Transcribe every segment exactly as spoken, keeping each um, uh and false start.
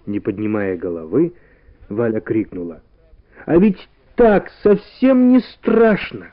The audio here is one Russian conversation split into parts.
Не поднимая головы, Валя крикнула: «А ведь так совсем не страшно!»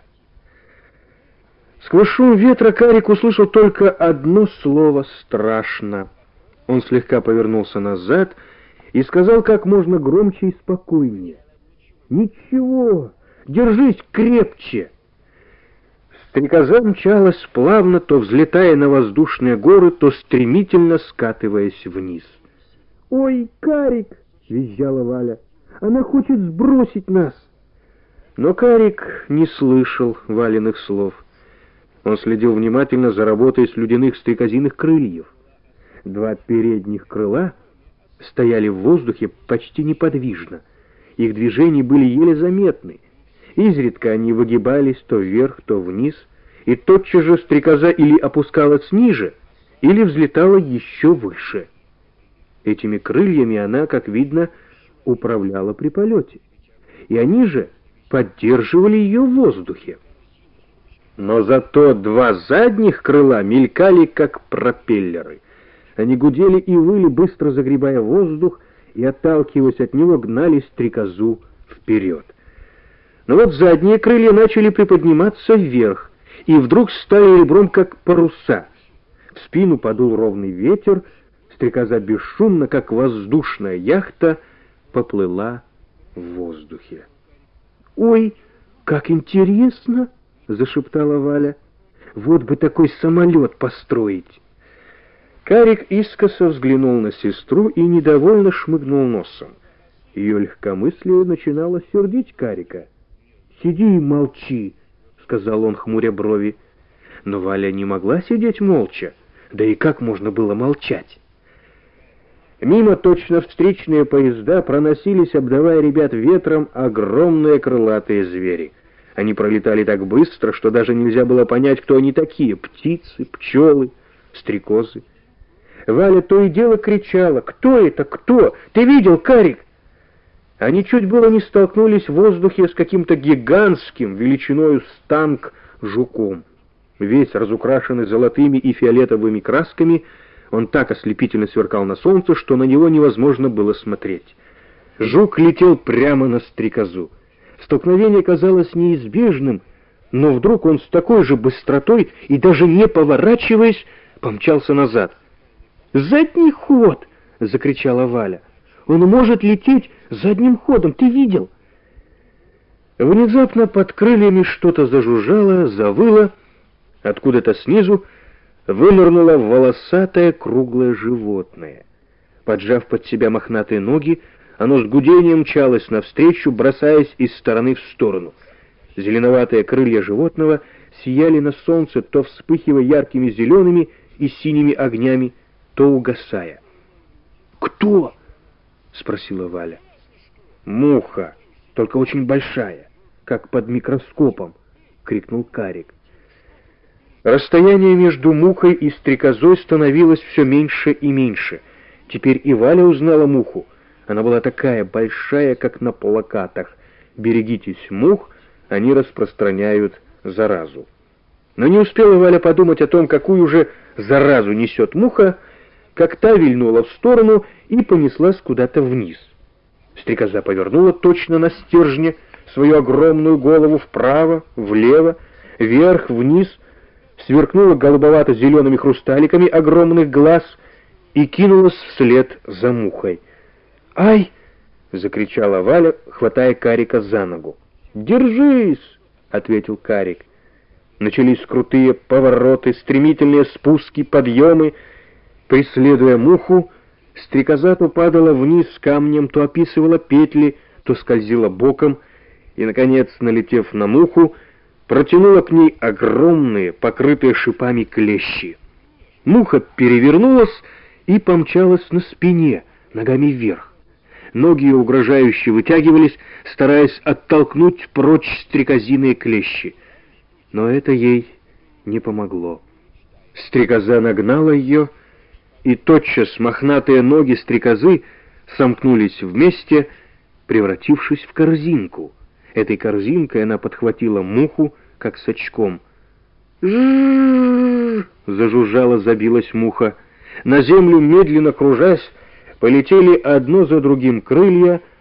Сквозь шум ветра Карик услышал только одно слово «страшно». Он слегка повернулся назад и сказал как можно громче и спокойнее: «Ничего, держись крепче!» Стрекоза мчалась плавно, то взлетая на воздушные горы, то стремительно скатываясь вниз. «Ой, Карик!» — визжала Валя. «Она хочет сбросить нас!» Но Карик не слышал Валиных слов. Он следил внимательно за работой слюдяных стрекозиных крыльев. Два передних крыла стояли в воздухе почти неподвижно. Их движения были еле заметны. Изредка они выгибались то вверх, то вниз, и тотчас же стрекоза или опускалась ниже, или взлетала еще выше. Этими крыльями она, как видно, управляла при полете, и они же поддерживали ее в воздухе. Но зато два задних крыла мелькали, как пропеллеры. Они гудели и выли, быстро загребая воздух, и, отталкиваясь от него, гнали стрекозу вперед. Но вот задние крылья начали приподниматься вверх, и вдруг стали ребром, как паруса. В спину подул ровный ветер, стрекоза бесшумно, как воздушная яхта, поплыла в воздухе. «Ой, как интересно!» — зашептала Валя. «Вот бы такой самолет построить!» Карик искоса взглянул на сестру и недовольно шмыгнул носом. Ее легкомыслие начинало сердить Карика. «Сиди и молчи», — сказал он, хмуря брови. Но Валя не могла сидеть молча, да и как можно было молчать? Мимо точно встречные поезда проносились, обдавая ребят ветром, огромные крылатые звери. Они пролетали так быстро, что даже нельзя было понять, кто они такие — птицы, пчелы, стрекозы. Валя то и дело кричала: «Кто это? Кто? Ты видел, Карик?» Они чуть было не столкнулись в воздухе с каким-то гигантским, величиною с танк, жуком. Весь разукрашенный золотыми и фиолетовыми красками, он так ослепительно сверкал на солнце, что на него невозможно было смотреть. Жук летел прямо на стрекозу. Столкновение казалось неизбежным, но вдруг он с такой же быстротой и даже не поворачиваясь помчался назад. «Задний ход!» — закричала Валя. «Он может лететь задним ходом, ты видел?» Внезапно под крыльями что-то зажужжало, завыло. Откуда-то снизу вынырнуло волосатое круглое животное. Поджав под себя мохнатые ноги, оно с гудением мчалось навстречу, бросаясь из стороны в сторону. Зеленоватые крылья животного сияли на солнце, то вспыхивая яркими зелеными и синими огнями, то угасая. «Кто?» — спросила Валя. «Муха, только очень большая, как под микроскопом», — крикнул Карик. Расстояние между мухой и стрекозой становилось все меньше и меньше. Теперь и Валя узнала муху. Она была такая большая, как на плакатах: «Берегитесь мух, они распространяют заразу». Но не успела Валя подумать о том, какую же заразу несет муха, как та вильнула в сторону и понеслась куда-то вниз. Стрекоза повернула точно на стержне свою огромную голову вправо, влево, вверх, вниз, сверкнула голубовато-зелеными хрусталиками огромных глаз и кинулась вслед за мухой. «Ай!» — закричала Валя, хватая Карика за ногу. «Держись!» — ответил Карик. Начались крутые повороты, стремительные спуски, подъемы. Преследуя муху, стрекоза то падала вниз камнем, то описывала петли, то скользила боком, и, наконец, налетев на муху, протянула к ней огромные, покрытые шипами клещи. Муха перевернулась и помчалась на спине, ногами вверх. Ноги ее угрожающе вытягивались, стараясь оттолкнуть прочь стрекозиные клещи. Но это ей не помогло. Стрекоза нагнала ее, и тотчас мохнатые ноги стрекозы сомкнулись вместе, превратившись в корзинку. Этой корзинкой она подхватила муху, как с очком. «Жжжж!» — зажужжала, забилась муха. На землю, медленно кружась, Полетели одно за другим крылья,